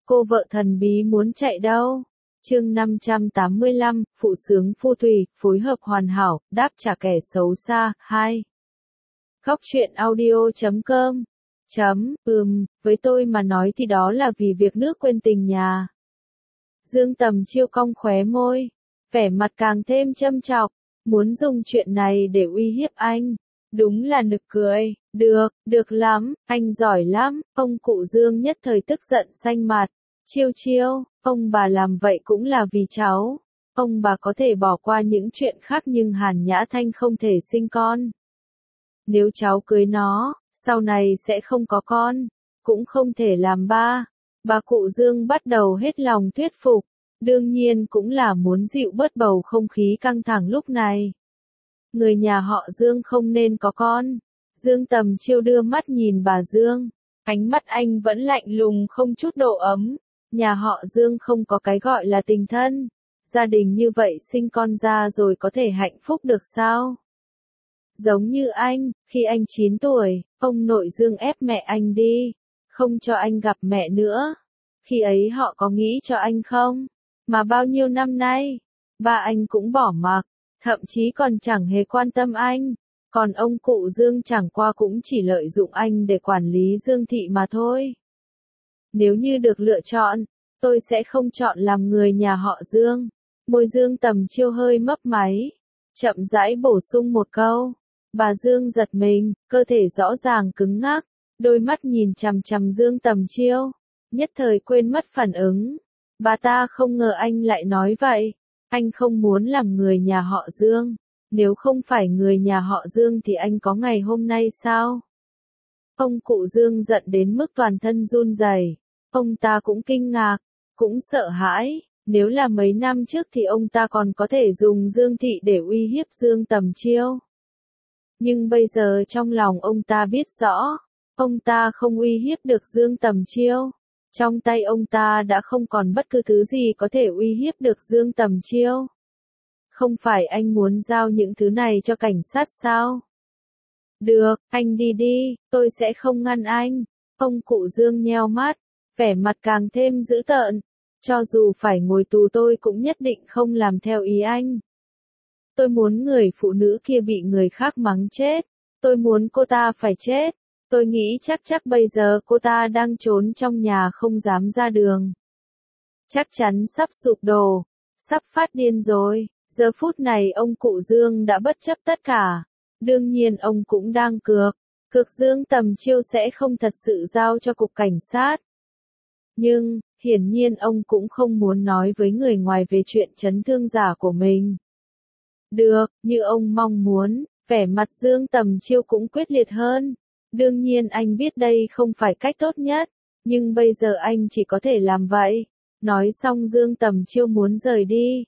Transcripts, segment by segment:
Cô vợ thần bí muốn chạy đâu? Chương 585, phụ sướng phu thủy, phối hợp hoàn hảo, đáp trả kẻ xấu xa, 2. Góc truyện audio.com với tôi mà nói thì đó là vì việc nước quên tình nhà. Dương Tầm Chiêu cong khóe môi, vẻ mặt càng thêm châm chọc, muốn dùng chuyện này để uy hiếp anh. Đúng là nực cười, được lắm, anh giỏi lắm, ông cụ Dương nhất thời tức giận xanh mặt. Chiêu, ông bà làm vậy cũng là vì cháu. Ông bà có thể bỏ qua những chuyện khác nhưng Hàn Nhã Thanh không thể sinh con. Nếu cháu cưới nó, sau này sẽ không có con, cũng không thể làm ba. Bà cụ Dương bắt đầu hết lòng thuyết phục, đương nhiên cũng là muốn dịu bớt bầu không khí căng thẳng lúc này. Người nhà họ Dương không nên có con. Dương Tầm Chiêu đưa mắt nhìn bà Dương, ánh mắt anh vẫn lạnh lùng không chút độ ấm. Nhà họ Dương không có cái gọi là tình thân. Gia đình như vậy sinh con ra rồi có thể hạnh phúc được sao? Giống như anh, khi anh 9 tuổi, ông nội Dương ép mẹ anh đi, không cho anh gặp mẹ nữa. Khi ấy họ có nghĩ cho anh không? Mà bao nhiêu năm nay, ba anh cũng bỏ mặc, thậm chí còn chẳng hề quan tâm anh. Còn ông cụ Dương chẳng qua cũng chỉ lợi dụng anh để quản lý Dương thị mà thôi. Nếu như được lựa chọn, tôi sẽ không chọn làm người nhà họ Dương. Môi Dương Tầm Chiêu hơi mấp máy, chậm rãi bổ sung một câu. Bà Dương giật mình, cơ thể rõ ràng cứng ngắc, đôi mắt nhìn chằm chằm Dương Tầm Chiêu, nhất thời quên mất phản ứng. Bà ta không ngờ anh lại nói vậy. Anh không muốn làm người nhà họ Dương. Nếu không phải người nhà họ Dương thì anh có ngày hôm nay sao? Ông cụ Dương giận đến mức toàn thân run rẩy. Ông ta cũng kinh ngạc, cũng sợ hãi. Nếu là mấy năm trước thì ông ta còn có thể dùng Dương thị để uy hiếp Dương Tầm Chiêu. Nhưng bây giờ trong lòng ông ta biết rõ, ông ta không uy hiếp được Dương Tầm Chiêu. Trong tay ông ta đã không còn bất cứ thứ gì có thể uy hiếp được Dương Tầm Chiêu. Không phải anh muốn giao những thứ này cho cảnh sát sao? Được, anh đi đi, tôi sẽ không ngăn anh. Ông cụ Dương nheo mắt, vẻ mặt càng thêm dữ tợn. Cho dù phải ngồi tù tôi cũng nhất định không làm theo ý anh. Tôi muốn người phụ nữ kia bị người khác mắng chết. Tôi muốn cô ta phải chết. Tôi nghĩ chắc bây giờ cô ta đang trốn trong nhà không dám ra đường. Chắc chắn sắp sụp đổ, sắp phát điên rồi. Giờ phút này ông cụ Dương đã bất chấp tất cả. Đương nhiên ông cũng đang cược Dương Tầm Chiêu sẽ không thật sự giao cho cục cảnh sát. Nhưng, hiển nhiên ông cũng không muốn nói với người ngoài về chuyện chấn thương giả của mình. Được, như ông mong muốn, vẻ mặt Dương Tầm Chiêu cũng quyết liệt hơn. Đương nhiên anh biết đây không phải cách tốt nhất, nhưng bây giờ anh chỉ có thể làm vậy. Nói xong Dương Tầm Chiêu muốn rời đi.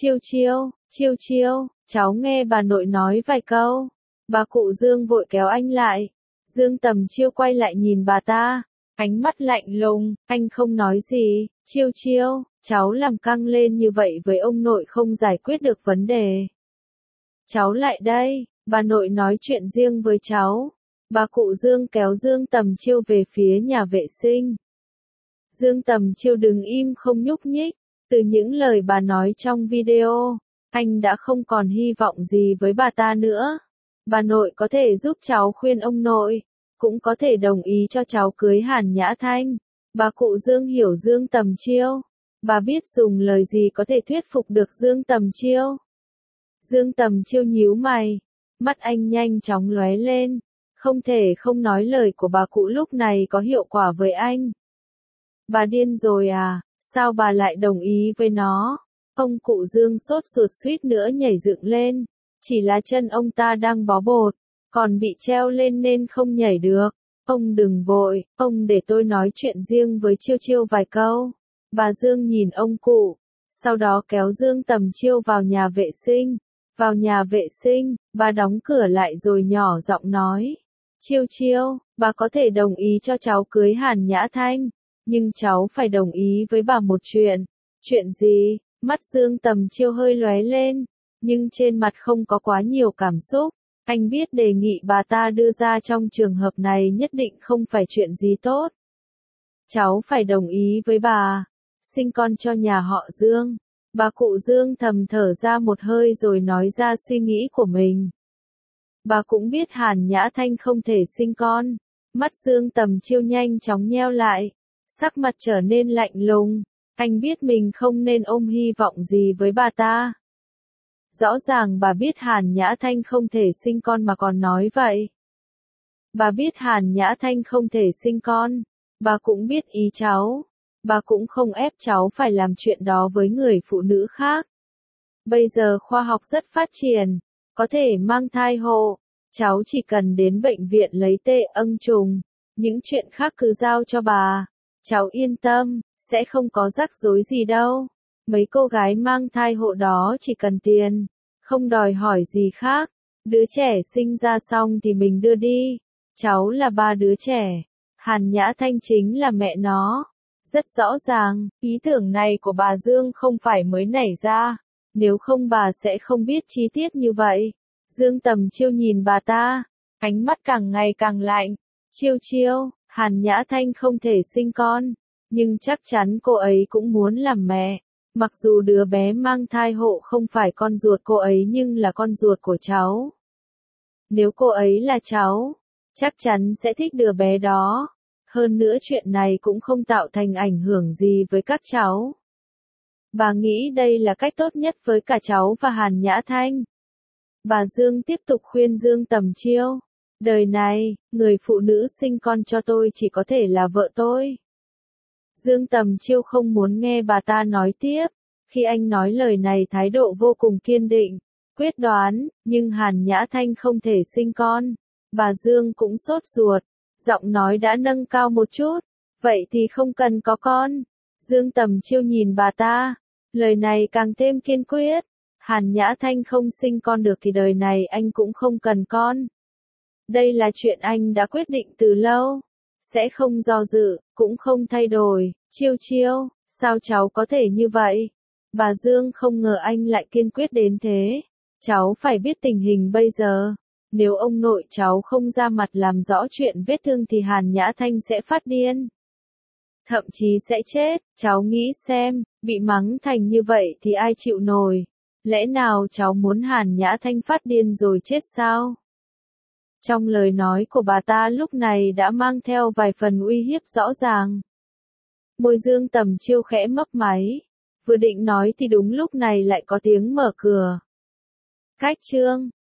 Chiêu, cháu nghe bà nội nói vài câu. Bà cụ Dương vội kéo anh lại. Dương Tầm Chiêu quay lại nhìn bà ta, ánh mắt lạnh lùng, anh không nói gì. Chiêu, cháu làm căng lên như vậy với ông nội không giải quyết được vấn đề. Cháu lại đây, bà nội nói chuyện riêng với cháu. Bà cụ Dương kéo Dương Tầm Chiêu về phía nhà vệ sinh. Dương Tầm Chiêu đứng im không nhúc nhích. Từ những lời bà nói trong video, anh đã không còn hy vọng gì với bà ta nữa. Bà nội có thể giúp cháu khuyên ông nội, cũng có thể đồng ý cho cháu cưới Hàn Nhã Thanh. Bà cụ Dương hiểu Dương Tầm Chiêu. Bà biết dùng lời gì có thể thuyết phục được Dương Tầm Chiêu. Dương Tầm Chiêu nhíu mày, mắt anh nhanh chóng lóe lên. Không thể không nói lời của bà cụ lúc này có hiệu quả với anh. Bà điên rồi à, sao bà lại đồng ý với nó? Ông cụ Dương sốt ruột suýt nữa nhảy dựng lên. Chỉ là chân ông ta đang bó bột, còn bị treo lên nên không nhảy được. Ông đừng vội, ông để tôi nói chuyện riêng với Chiêu vài câu. Bà Dương nhìn ông cụ, sau đó kéo Dương Tầm Chiêu vào nhà vệ sinh. Vào nhà vệ sinh, bà đóng cửa lại rồi nhỏ giọng nói. Chiêu, bà có thể đồng ý cho cháu cưới Hàn Nhã Thanh, nhưng cháu phải đồng ý với bà một chuyện. Chuyện gì? Mắt Dương Tầm Chiêu hơi lóe lên, nhưng trên mặt không có quá nhiều cảm xúc. Anh biết đề nghị bà ta đưa ra trong trường hợp này nhất định không phải chuyện gì tốt. cháu phải đồng ý với bà, sinh con cho nhà họ Dương. Bà cụ Dương thầm thở ra một hơi rồi nói ra suy nghĩ của mình. Bà cũng biết Hàn Nhã Thanh không thể sinh con. Mắt Dương Tầm Chiêu nhanh chóng nheo lại, sắc mặt trở nên lạnh lùng. Anh biết mình không nên ôm hy vọng gì với bà ta. Rõ ràng bà biết Hàn Nhã Thanh không thể sinh con mà còn nói vậy. Bà biết Hàn Nhã Thanh không thể sinh con. Bà cũng biết ý cháu. Bà cũng không ép cháu phải làm chuyện đó với người phụ nữ khác. Bây giờ khoa học rất phát triển, có thể mang thai hộ. Cháu chỉ cần đến bệnh viện lấy tê âng trùng. Những chuyện khác cứ giao cho bà. Cháu yên tâm, sẽ không có rắc rối gì đâu. Mấy cô gái mang thai hộ đó chỉ cần tiền, không đòi hỏi gì khác. Đứa trẻ sinh ra xong thì mình đưa đi. Cháu là ba đứa trẻ. Hàn Nhã Thanh chính là mẹ nó. Rất rõ ràng, ý tưởng này của bà Dương không phải mới nảy ra. Nếu không bà sẽ không biết chi tiết như vậy. Dương Tầm Chiêu nhìn bà ta, ánh mắt càng ngày càng lạnh. Chiêu chiêu, Hàn Nhã Thanh không thể sinh con, nhưng chắc chắn cô ấy cũng muốn làm mẹ. Mặc dù đứa bé mang thai hộ không phải con ruột cô ấy nhưng là con ruột của cháu. Nếu cô ấy là cháu, chắc chắn sẽ thích đứa bé đó. Hơn nữa chuyện này cũng không tạo thành ảnh hưởng gì với các cháu. Bà nghĩ đây là cách tốt nhất với cả cháu và Hàn Nhã Thanh. Bà Dương tiếp tục khuyên Dương Tầm Chiêu. Đời này, người phụ nữ sinh con cho tôi chỉ có thể là vợ tôi. Dương Tầm Chiêu không muốn nghe bà ta nói tiếp. Khi anh nói lời này thái độ vô cùng kiên định, quyết đoán, nhưng Hàn Nhã Thanh không thể sinh con. Bà Dương cũng sốt ruột, giọng nói đã nâng cao một chút. Vậy thì không cần có con. Dương Tầm Chiêu nhìn bà ta, lời này càng thêm kiên quyết. Hàn Nhã Thanh không sinh con được thì đời này anh cũng không cần con. Đây là chuyện anh đã quyết định từ lâu. Sẽ không do dự, cũng không thay đổi. Chiêu chiêu, sao cháu có thể như vậy? Bà Dương không ngờ anh lại kiên quyết đến thế. Cháu phải biết tình hình bây giờ. Nếu ông nội cháu không ra mặt làm rõ chuyện vết thương thì Hàn Nhã Thanh sẽ phát điên. Thậm chí sẽ chết. Cháu nghĩ xem, bị mắng thành như vậy thì ai chịu nổi? Lẽ nào cháu muốn Hàn Nhã Thanh phát điên rồi chết sao? Trong lời nói của bà ta lúc này đã mang theo vài phần uy hiếp rõ ràng. Môi Dương Tầm Chiêu khẽ mấp máy. Vừa định nói thì đúng lúc này lại có tiếng mở cửa. Khách Trương,